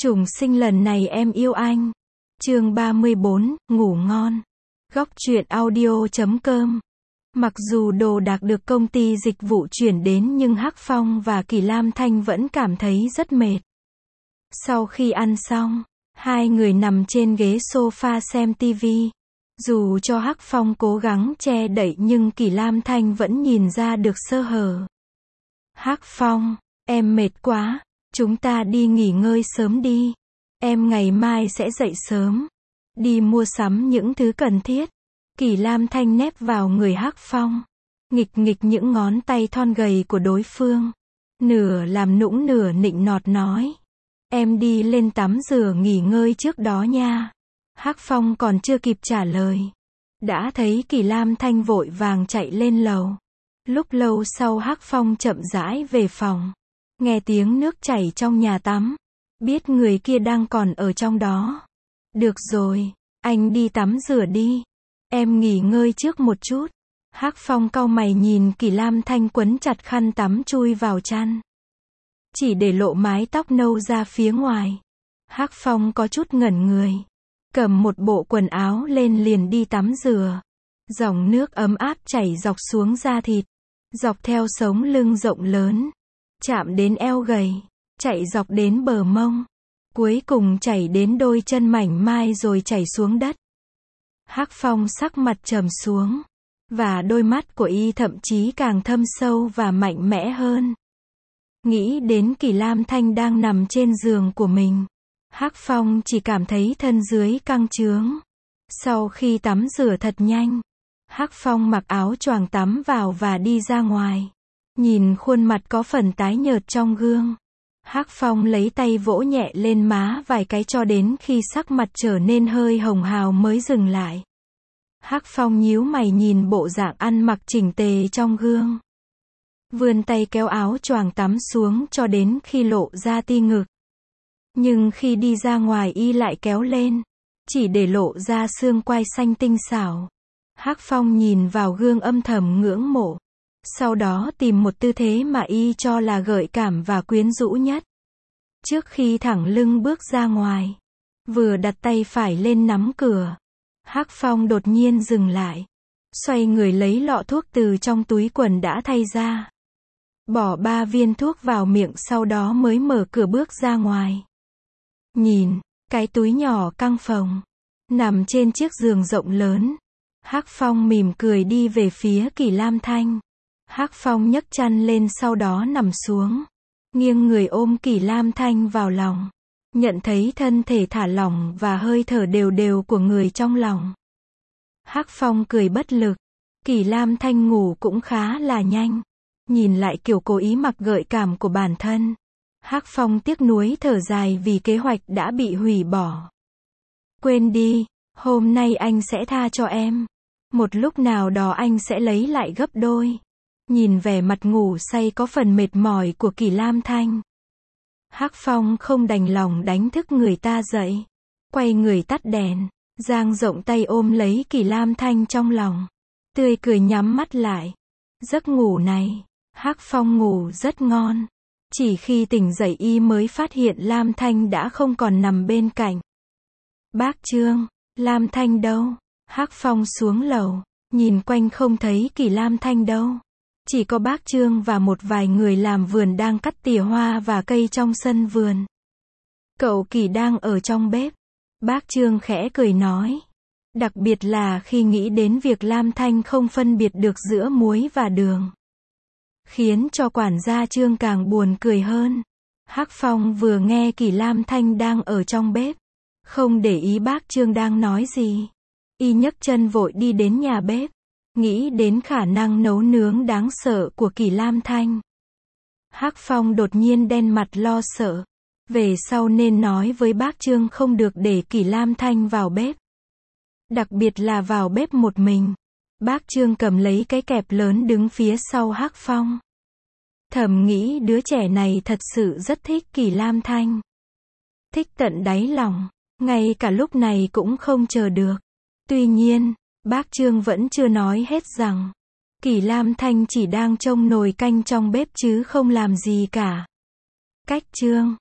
Trùng sinh lần này em yêu anh. Chương 34, ngủ ngon. Góc truyện audio.com. Mặc dù đồ đạc được công ty dịch vụ chuyển đến nhưng Hắc Phong và Kỳ Lam Thanh vẫn cảm thấy rất mệt. Sau khi ăn xong, hai người nằm trên ghế sofa xem tivi. Dù cho Hắc Phong cố gắng che đậy nhưng Kỳ Lam Thanh vẫn nhìn ra được sơ hở. Hắc Phong, em mệt quá, chúng ta đi nghỉ ngơi sớm đi. Em ngày mai sẽ dậy sớm. Đi mua sắm những thứ cần thiết. Kỳ Lam Thanh nép vào người Hắc Phong. Nghịch nghịch những ngón tay thon gầy của đối phương. Nửa làm nũng nửa nịnh nọt nói. Em đi lên tắm rửa nghỉ ngơi trước đó nha. Hắc Phong còn chưa kịp trả lời. Đã thấy Kỳ Lam Thanh vội vàng chạy lên lầu. Lúc lâu sau Hắc Phong chậm rãi về phòng. Nghe tiếng nước chảy trong nhà tắm. Biết người kia đang còn ở trong đó. Được rồi, anh đi tắm rửa đi. Em nghỉ ngơi trước một chút. Hắc Phong cau mày nhìn Kỳ Lam Thanh quấn chặt khăn tắm chui vào chăn. Chỉ để lộ mái tóc nâu ra phía ngoài. Hắc Phong có chút ngẩn người. Cầm một bộ quần áo lên liền đi tắm rửa. Dòng nước ấm áp chảy dọc xuống da thịt. Dọc theo sống lưng rộng lớn. Chạm đến eo gầy. Chạy dọc đến bờ mông. Cuối cùng chảy đến đôi chân mảnh mai rồi chảy xuống đất. Hắc Phong sắc mặt trầm xuống. Và đôi mắt của y thậm chí càng thâm sâu và mạnh mẽ hơn. Nghĩ đến Kỳ Lam Thanh đang nằm trên giường của mình. Hắc Phong chỉ cảm thấy thân dưới căng trướng. Sau khi tắm rửa thật nhanh. Hắc Phong mặc áo choàng tắm vào và đi ra ngoài. Nhìn khuôn mặt có phần tái nhợt trong gương. Hắc Phong lấy tay vỗ nhẹ lên má vài cái cho đến khi sắc mặt trở nên hơi hồng hào mới dừng lại. Hắc Phong nhíu mày nhìn bộ dạng ăn mặc chỉnh tề trong gương. Vươn tay kéo áo choàng tắm xuống cho đến khi lộ ra ti ngực. Nhưng khi đi ra ngoài y lại kéo lên. Chỉ để lộ ra xương quai xanh tinh xảo. Hắc Phong nhìn vào gương âm thầm ngưỡng mộ. Sau đó tìm một tư thế mà y cho là gợi cảm và quyến rũ nhất. Trước khi thẳng lưng bước ra ngoài. Vừa đặt tay phải lên nắm cửa. Hắc Phong đột nhiên dừng lại. Xoay người lấy lọ thuốc từ trong túi quần đã thay ra. Bỏ 3 viên thuốc vào miệng sau đó mới mở cửa bước ra ngoài. Nhìn, cái túi nhỏ căng phồng. Nằm trên chiếc giường rộng lớn. Hắc Phong mỉm cười đi về phía Kỳ Lam Thanh. Hắc Phong nhấc chăn lên sau đó nằm xuống. Nghiêng người ôm Kỳ Lam Thanh vào lòng. Nhận thấy thân thể thả lỏng và hơi thở đều đều của người trong lòng. Hắc Phong cười bất lực. Kỳ Lam Thanh ngủ cũng khá là nhanh. Nhìn lại kiểu cố ý mặc gợi cảm của bản thân. Hắc Phong tiếc nuối thở dài vì kế hoạch đã bị hủy bỏ. Quên đi, hôm nay anh sẽ tha cho em. Một lúc nào đó anh sẽ lấy lại gấp đôi. Nhìn vẻ mặt ngủ say có phần mệt mỏi của Kỳ Lam Thanh. Hắc Phong không đành lòng đánh thức người ta dậy. Quay người tắt đèn. Dang rộng tay ôm lấy Kỳ Lam Thanh trong lòng. Tươi cười nhắm mắt lại. Giấc ngủ này, Hắc Phong ngủ rất ngon. Chỉ khi tỉnh dậy y mới phát hiện Lam Thanh đã không còn nằm bên cạnh. Bác Trương, Lam Thanh đâu? Hắc Phong xuống lầu. Nhìn quanh không thấy Kỳ Lam Thanh đâu. Chỉ có bác Trương và một vài người làm vườn đang cắt tỉa hoa và cây trong sân vườn. Cậu Kỳ đang ở trong bếp. Bác Trương khẽ cười nói. Đặc biệt là khi nghĩ đến việc Lam Thanh không phân biệt được giữa muối và đường. Khiến cho quản gia Trương càng buồn cười hơn. Hắc Phong vừa nghe Kỳ Lam Thanh đang ở trong bếp. Không để ý bác Trương đang nói gì. Y nhấc chân vội đi đến nhà bếp. Nghĩ đến khả năng nấu nướng đáng sợ của Kỳ Lam Thanh. Hắc Phong đột nhiên đen mặt lo sợ. Về sau nên nói với bác Trương không được để Kỳ Lam Thanh vào bếp. Đặc biệt là vào bếp một mình. Bác Trương cầm lấy cái kẹp lớn đứng phía sau Hắc Phong. Thầm nghĩ đứa trẻ này thật sự rất thích Kỳ Lam Thanh. Thích tận đáy lòng. Ngay cả lúc này cũng không chờ được. Tuy nhiên, bác Trương vẫn chưa nói hết rằng Kỳ Lam Thanh chỉ đang trông nồi canh trong bếp chứ không làm gì cả. Cách Trương,